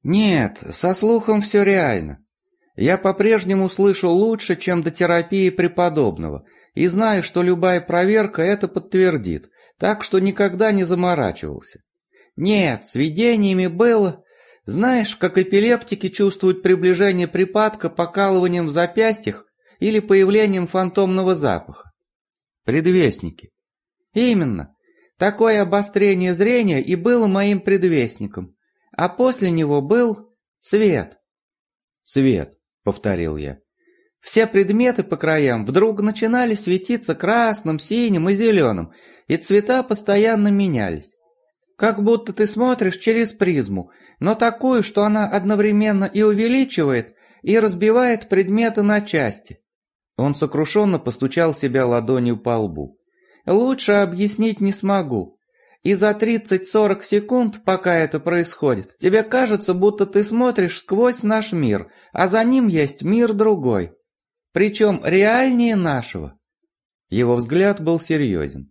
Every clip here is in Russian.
Нет, со слухом все реально. Я по-прежнему слышу лучше, чем до терапии преподобного, и знаю, что любая проверка это подтвердит, так что никогда не заморачивался. Нет, с видениями было. Знаешь, как эпилептики чувствуют приближение припадка покалыванием в запястьях или появлением фантомного запаха? Предвестники. Именно. Такое обострение зрения и было моим предвестником. А после него был свет. Свет, повторил я. Все предметы по краям вдруг начинали светиться красным, синим и зеленым, и цвета постоянно менялись. Как будто ты смотришь через призму, но такую, что она одновременно и увеличивает, и разбивает предметы на части. Он сокрушенно постучал себя ладонью по лбу. Лучше объяснить не смогу. И за 30-40 секунд, пока это происходит, тебе кажется, будто ты смотришь сквозь наш мир, а за ним есть мир другой. Причем реальнее нашего. Его взгляд был серьезен.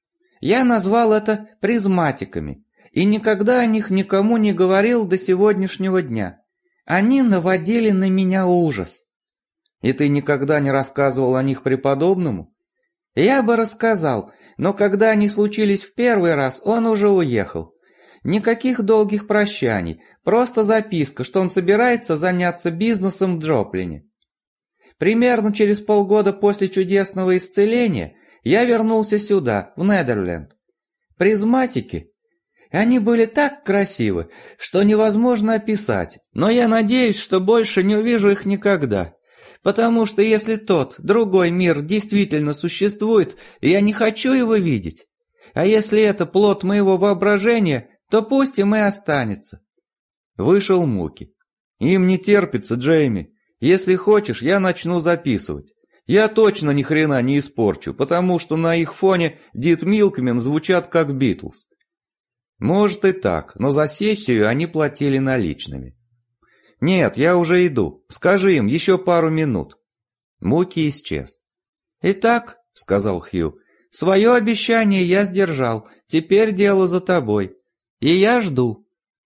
Я назвал это призматиками, и никогда о них никому не говорил до сегодняшнего дня. Они наводили на меня ужас. И ты никогда не рассказывал о них преподобному? Я бы рассказал, но когда они случились в первый раз, он уже уехал. Никаких долгих прощаний, просто записка, что он собирается заняться бизнесом в Джоплине. Примерно через полгода после чудесного исцеления я вернулся сюда, в Недерленд. Призматики, они были так красивы, что невозможно описать, но я надеюсь, что больше не увижу их никогда. Потому что если тот, другой мир действительно существует, я не хочу его видеть. А если это плод моего воображения, то пусть им и останется. Вышел Муки. Им не терпится, Джейми. Если хочешь, я начну записывать. Я точно ни хрена не испорчу, потому что на их фоне Дит Милкмен звучат как Битлз. Может и так, но за сессию они платили наличными. «Нет, я уже иду. Скажи им, еще пару минут». Муки исчез. «Итак», — сказал Хью, — «свое обещание я сдержал. Теперь дело за тобой. И я жду».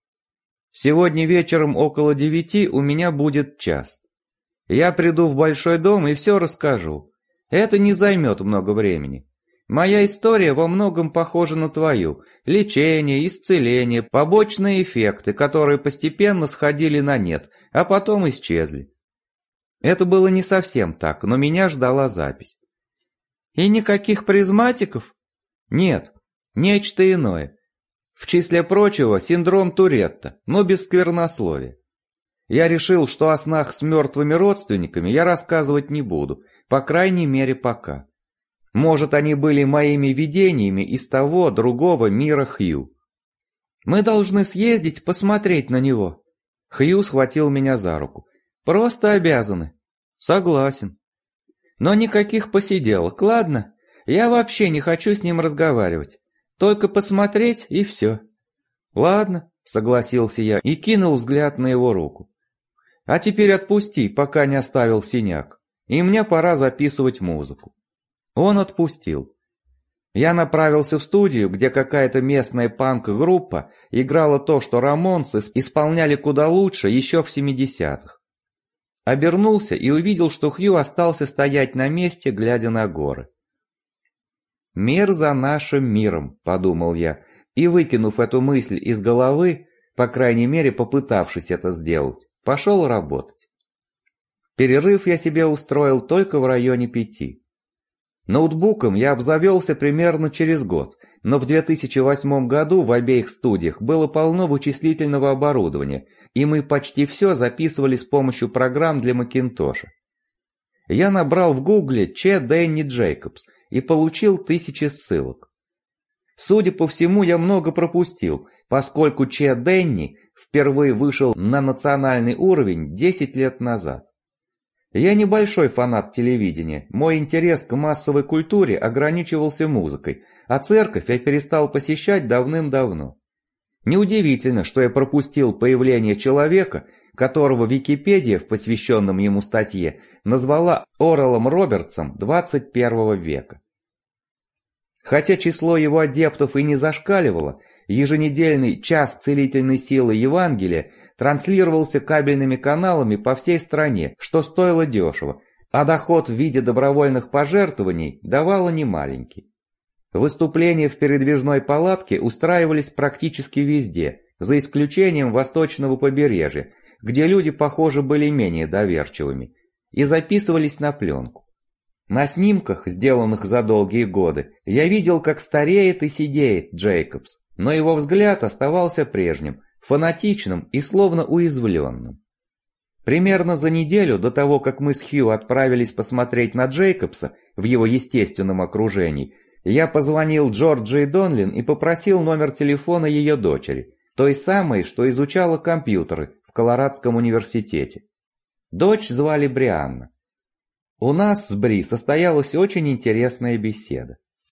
«Сегодня вечером около 9 у меня будет час. Я приду в большой дом и все расскажу. Это не займет много времени. Моя история во многом похожа на твою. Лечение, исцеление, побочные эффекты, которые постепенно сходили на нет, а потом исчезли. Это было не совсем так, но меня ждала запись. И никаких призматиков? Нет, нечто иное. В числе прочего, синдром Туретта, но без сквернословия. Я решил, что о снах с мертвыми родственниками я рассказывать не буду, по крайней мере пока. Может, они были моими видениями из того, другого мира Хью. Мы должны съездить посмотреть на него. Хью схватил меня за руку. Просто обязаны. Согласен. Но никаких посиделок, ладно? Я вообще не хочу с ним разговаривать. Только посмотреть и все. Ладно, согласился я и кинул взгляд на его руку. А теперь отпусти, пока не оставил синяк. И мне пора записывать музыку. Он отпустил. Я направился в студию, где какая-то местная панк-группа играла то, что Рамонсы исполняли куда лучше еще в 70-х. Обернулся и увидел, что Хью остался стоять на месте, глядя на горы. «Мир за нашим миром», — подумал я, и, выкинув эту мысль из головы, по крайней мере попытавшись это сделать, пошел работать. Перерыв я себе устроил только в районе 5. Ноутбуком я обзавелся примерно через год, но в 2008 году в обеих студиях было полно вычислительного оборудования, и мы почти все записывали с помощью программ для Макинтоша. Я набрал в гугле Че Дэнни Джейкобс и получил 1000 ссылок. Судя по всему, я много пропустил, поскольку Че Дэнни впервые вышел на национальный уровень 10 лет назад. Я небольшой фанат телевидения, мой интерес к массовой культуре ограничивался музыкой, а церковь я перестал посещать давным-давно. Неудивительно, что я пропустил появление человека, которого Википедия в посвященном ему статье назвала Орелом Робертсом 21 века. Хотя число его адептов и не зашкаливало, еженедельный час целительной силы Евангелия транслировался кабельными каналами по всей стране, что стоило дешево, а доход в виде добровольных пожертвований давало немаленький. Выступления в передвижной палатке устраивались практически везде, за исключением восточного побережья, где люди, похоже, были менее доверчивыми, и записывались на пленку. На снимках, сделанных за долгие годы, я видел, как стареет и седеет Джейкобс, но его взгляд оставался прежним, фанатичным и словно уязвленным. Примерно за неделю до того, как мы с Хью отправились посмотреть на Джейкобса в его естественном окружении, я позвонил Джорджии Донлин и попросил номер телефона ее дочери, той самой, что изучала компьютеры в Колорадском университете. Дочь звали Брианна. У нас с Бри состоялась очень интересная беседа.